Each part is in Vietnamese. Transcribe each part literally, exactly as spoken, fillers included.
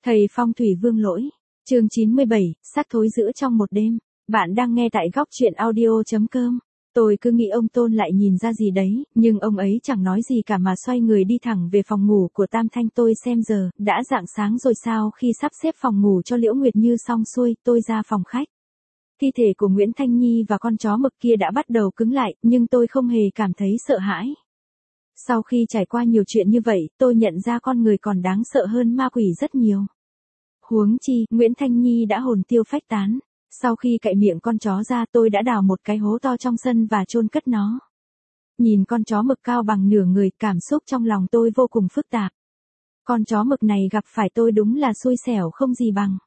Thầy phong thủy Vương Lỗi. Chương chín mươi bảy, xác thối giữa trong một đêm. Bạn đang nghe tại góc truyện audio chấm com. Tôi cứ nghĩ ông Tôn lại nhìn ra gì đấy, nhưng ông ấy chẳng nói gì cả mà xoay người đi thẳng về phòng ngủ của Tam Thanh. Tôi xem giờ, đã rạng sáng rồi sao? Khi sắp xếp phòng ngủ cho Liễu Nguyệt Như xong xuôi, tôi ra phòng khách. Thi thể của Nguyễn Thanh Nhi và con chó mực kia đã bắt đầu cứng lại, nhưng tôi không hề cảm thấy sợ hãi. Sau khi trải qua nhiều chuyện như vậy, tôi nhận ra con người còn đáng sợ hơn ma quỷ rất nhiều. Huống chi, Nguyễn Thanh Nhi đã hồn tiêu phách tán. Sau khi cạy miệng con chó ra, tôi đã đào một cái hố to trong sân và chôn cất nó. Nhìn con chó mực cao bằng nửa người, cảm xúc trong lòng tôi vô cùng phức tạp. Con chó mực này gặp phải tôi đúng là xui xẻo không gì bằng.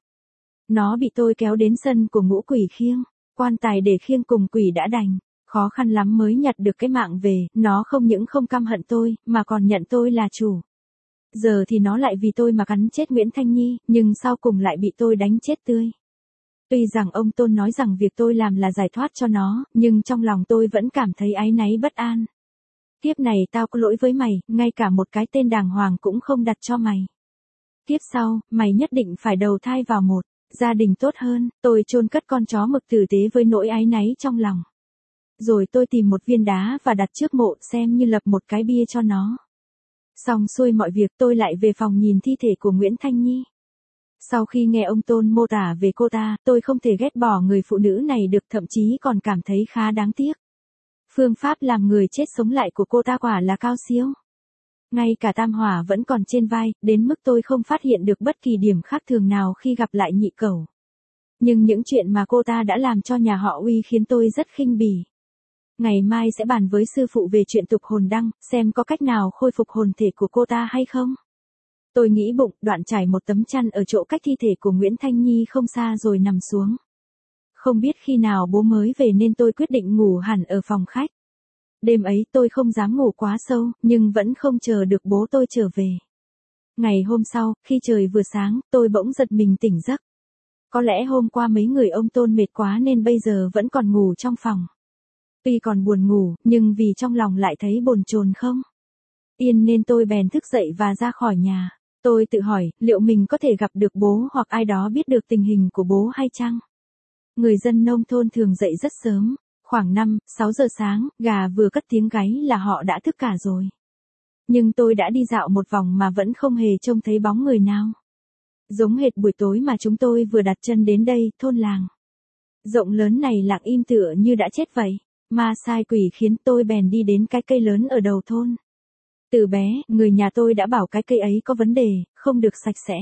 Nó bị tôi kéo đến sân của ngũ quỷ khiêng, quan tài để khiêng cùng quỷ đã đành. Khó khăn lắm mới nhặt được cái mạng về, nó không những không căm hận tôi, mà còn nhận tôi là chủ. Giờ thì nó lại vì tôi mà cắn chết Nguyễn Thanh Nhi, nhưng sau cùng lại bị tôi đánh chết tươi. Tuy rằng ông Tôn nói rằng việc tôi làm là giải thoát cho nó, nhưng trong lòng tôi vẫn cảm thấy áy náy bất an. Kiếp này tao có lỗi với mày, ngay cả một cái tên đàng hoàng cũng không đặt cho mày. Kiếp sau, mày nhất định phải đầu thai vào một gia đình tốt hơn. Tôi chôn cất con chó mực tử tế với nỗi áy náy trong lòng. Rồi tôi tìm một viên đá và đặt trước mộ, xem như lập một cái bia cho nó. Xong xuôi mọi việc, tôi lại về phòng nhìn thi thể của Nguyễn Thanh Nhi. Sau khi nghe ông Tôn mô tả về cô ta, tôi không thể ghét bỏ người phụ nữ này được, thậm chí còn cảm thấy khá đáng tiếc. Phương pháp làm người chết sống lại của cô ta quả là cao siêu. Ngay cả tam hỏa vẫn còn trên vai, đến mức tôi không phát hiện được bất kỳ điểm khác thường nào khi gặp lại nhị cẩu. Nhưng những chuyện mà cô ta đã làm cho nhà họ Uy khiến tôi rất khinh bỉ. Ngày mai sẽ bàn với sư phụ về chuyện tục hồn đăng, xem có cách nào khôi phục hồn thể của cô ta hay không. Tôi nghĩ bụng, đoạn trải một tấm chăn ở chỗ cách thi thể của Nguyễn Thanh Nhi không xa rồi nằm xuống. Không biết khi nào bố mới về nên tôi quyết định ngủ hẳn ở phòng khách. Đêm ấy tôi không dám ngủ quá sâu, nhưng vẫn không chờ được bố tôi trở về. Ngày hôm sau, khi trời vừa sáng, tôi bỗng giật mình tỉnh giấc. Có lẽ hôm qua mấy người ông Tôn mệt quá nên bây giờ vẫn còn ngủ trong phòng. Tuy còn buồn ngủ, nhưng vì trong lòng lại thấy bồn chồn không yên nên tôi bèn thức dậy và ra khỏi nhà. Tôi tự hỏi, liệu mình có thể gặp được bố hoặc ai đó biết được tình hình của bố hay chăng? Người dân nông thôn thường dậy rất sớm, khoảng năm, sáu giờ sáng, gà vừa cất tiếng gáy là họ đã thức cả rồi. Nhưng tôi đã đi dạo một vòng mà vẫn không hề trông thấy bóng người nào. Giống hệt buổi tối mà chúng tôi vừa đặt chân đến đây, thôn làng rộng lớn này lặng im tựa như đã chết vậy. Ma sai quỷ khiến tôi bèn đi đến cái cây lớn ở đầu thôn. Từ bé, người nhà tôi đã bảo cái cây ấy có vấn đề, không được sạch sẽ.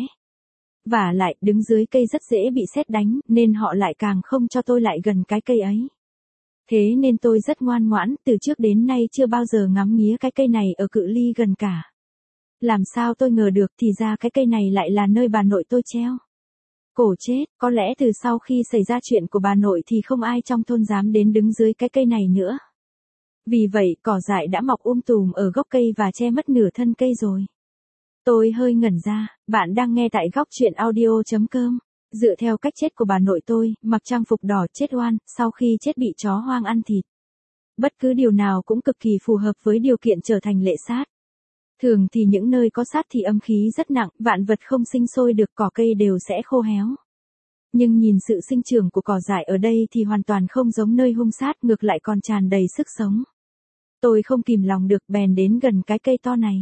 Vả lại, đứng dưới cây rất dễ bị sét đánh, nên họ lại càng không cho tôi lại gần cái cây ấy. Thế nên tôi rất ngoan ngoãn, từ trước đến nay chưa bao giờ ngắm nghía cái cây này ở cự ly gần cả. Làm sao tôi ngờ được thì ra cái cây này lại là nơi bà nội tôi treo cổ chết. Có lẽ từ sau khi xảy ra chuyện của bà nội thì không ai trong thôn dám đến đứng dưới cái cây này nữa. Vì vậy, cỏ dại đã mọc um tùm ở gốc cây và che mất nửa thân cây rồi. Tôi hơi ngẩn ra. Bạn đang nghe tại góc truyện audio chấm com. Dựa theo cách chết của bà nội tôi, mặc trang phục đỏ chết oan, sau khi chết bị chó hoang ăn thịt. Bất cứ điều nào cũng cực kỳ phù hợp với điều kiện trở thành lệ sát. Thường thì những nơi có sát thì âm khí rất nặng, vạn vật không sinh sôi được, cỏ cây đều sẽ khô héo. Nhưng nhìn sự sinh trưởng của cỏ dại ở đây thì hoàn toàn không giống nơi hung sát, ngược lại còn tràn đầy sức sống. Tôi không kìm lòng được bèn đến gần cái cây to này.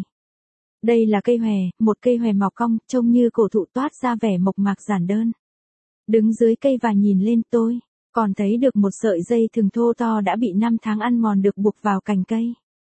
Đây là cây hòe, một cây hòe mọc cong, trông như cổ thụ, toát ra vẻ mộc mạc giản đơn. Đứng dưới cây và nhìn lên, tôi còn thấy được một sợi dây thừng thô to đã bị năm tháng ăn mòn được buộc vào cành cây.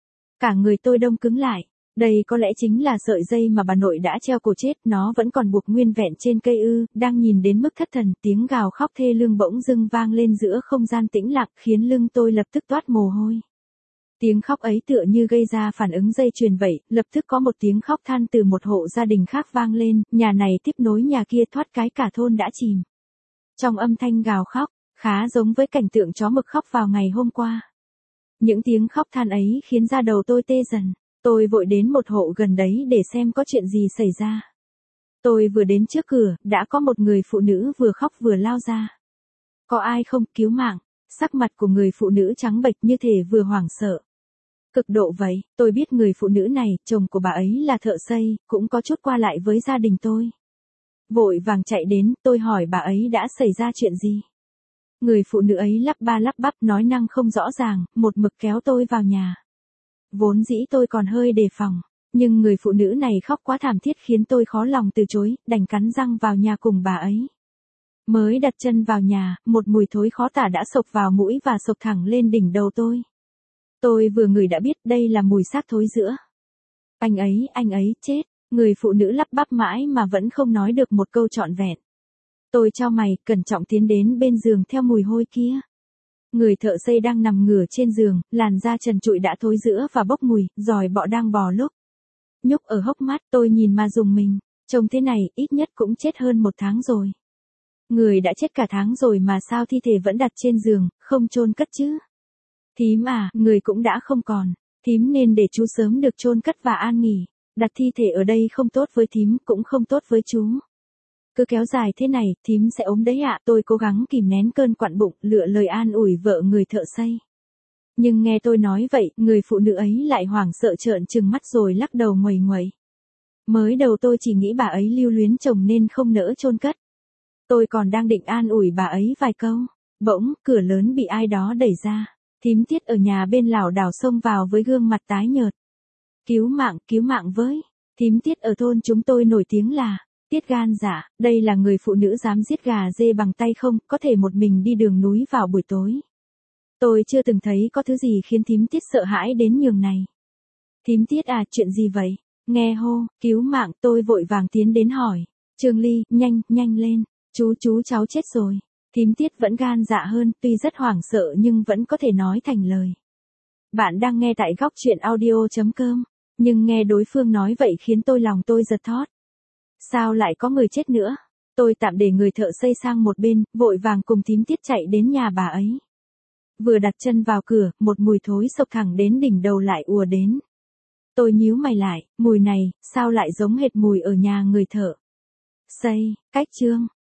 Cả người tôi đông cứng lại. Đây có lẽ chính là sợi dây mà bà nội đã treo cổ chết, nó vẫn còn buộc nguyên vẹn trên cây ư? Đang nhìn đến mức thất thần, tiếng gào khóc thê lương bỗng dưng vang lên giữa không gian tĩnh lặng, khiến lưng tôi lập tức toát mồ hôi. Tiếng khóc ấy tựa như gây ra phản ứng dây chuyền vậy, lập tức có một tiếng khóc than từ một hộ gia đình khác vang lên, nhà này tiếp nối nhà kia, thoát cái cả thôn đã chìm trong âm thanh gào khóc, khá giống với cảnh tượng chó mực khóc vào ngày hôm qua. Những tiếng khóc than ấy khiến da đầu tôi tê dần. Tôi vội đến một hộ gần đấy để xem có chuyện gì xảy ra. Tôi vừa đến trước cửa, đã có một người phụ nữ vừa khóc vừa lao ra. Có ai không, cứu mạng? Sắc mặt của người phụ nữ trắng bệch như thể vừa hoảng sợ. Cực độ vậy, tôi biết người phụ nữ này, chồng của bà ấy là thợ xây, cũng có chút qua lại với gia đình tôi. Vội vàng chạy đến, tôi hỏi bà ấy đã xảy ra chuyện gì. Người phụ nữ ấy lắp ba lắp bắp nói năng không rõ ràng, một mực kéo tôi vào nhà. Vốn dĩ tôi còn hơi đề phòng, nhưng người phụ nữ này khóc quá thảm thiết khiến tôi khó lòng từ chối, đành cắn răng vào nhà cùng bà ấy. Mới đặt chân vào nhà, một mùi thối khó tả đã xộc vào mũi và xộc thẳng lên đỉnh đầu tôi. Tôi vừa ngửi đã biết đây là mùi xác thối rữa. Anh ấy, anh ấy, chết. Người phụ nữ lắp bắp mãi mà vẫn không nói được một câu trọn vẹn. Tôi chau mày, cẩn trọng tiến đến bên giường theo mùi hôi kia. Người thợ xây đang nằm ngửa trên giường, làn da trần trụi đã thối rữa và bốc mùi, giòi bọ đang bò lúc nhúc ở hốc mắt. Tôi nhìn mà rùng mình, trông thế này ít nhất cũng chết hơn một tháng rồi. Người đã chết cả tháng rồi mà sao thi thể vẫn đặt trên giường, không chôn cất chứ? Thím à, người cũng đã không còn, thím nên để chú sớm được chôn cất và an nghỉ. Đặt thi thể ở đây không tốt với thím, cũng không tốt với chú. Cứ kéo dài thế này, thím sẽ ốm đấy ạ. Tôi cố gắng kìm nén cơn quặn bụng, lựa lời an ủi vợ người thợ xây. Nhưng nghe tôi nói vậy, người phụ nữ ấy lại hoảng sợ trợn trừng mắt rồi lắc đầu nguầy nguầy. Mới đầu tôi chỉ nghĩ bà ấy lưu luyến chồng nên không nỡ chôn cất. Tôi còn đang định an ủi bà ấy vài câu. Bỗng, cửa lớn bị ai đó đẩy ra. Thím Tiết ở nhà bên lảo đảo xông vào với gương mặt tái nhợt. Cứu mạng, cứu mạng với. Thím Tiết ở thôn chúng tôi nổi tiếng là Tiết gan dạ. Đây là người phụ nữ dám giết gà dê bằng tay không, có thể một mình đi đường núi vào buổi tối. Tôi chưa từng thấy có thứ gì khiến thím Tiết sợ hãi đến nhường này. Thím Tiết à, chuyện gì vậy? Nghe hô, cứu mạng, tôi vội vàng tiến đến hỏi. Trương Ly, nhanh, nhanh lên. Chú chú cháu chết rồi. Thím Tiết vẫn gan dạ hơn, tuy rất hoảng sợ nhưng vẫn có thể nói thành lời. Bạn đang nghe tại góc truyện audio chấm com. Nhưng nghe đối phương nói vậy khiến tôi lòng tôi giật thót. Sao lại có người chết nữa? Tôi tạm để người thợ xây sang một bên, vội vàng cùng thím Tiết chạy đến nhà bà ấy. Vừa đặt chân vào cửa, một mùi thối xộc thẳng đến đỉnh đầu lại ùa đến. Tôi nhíu mày lại, mùi này, sao lại giống hệt mùi ở nhà người thợ xây. Cách chương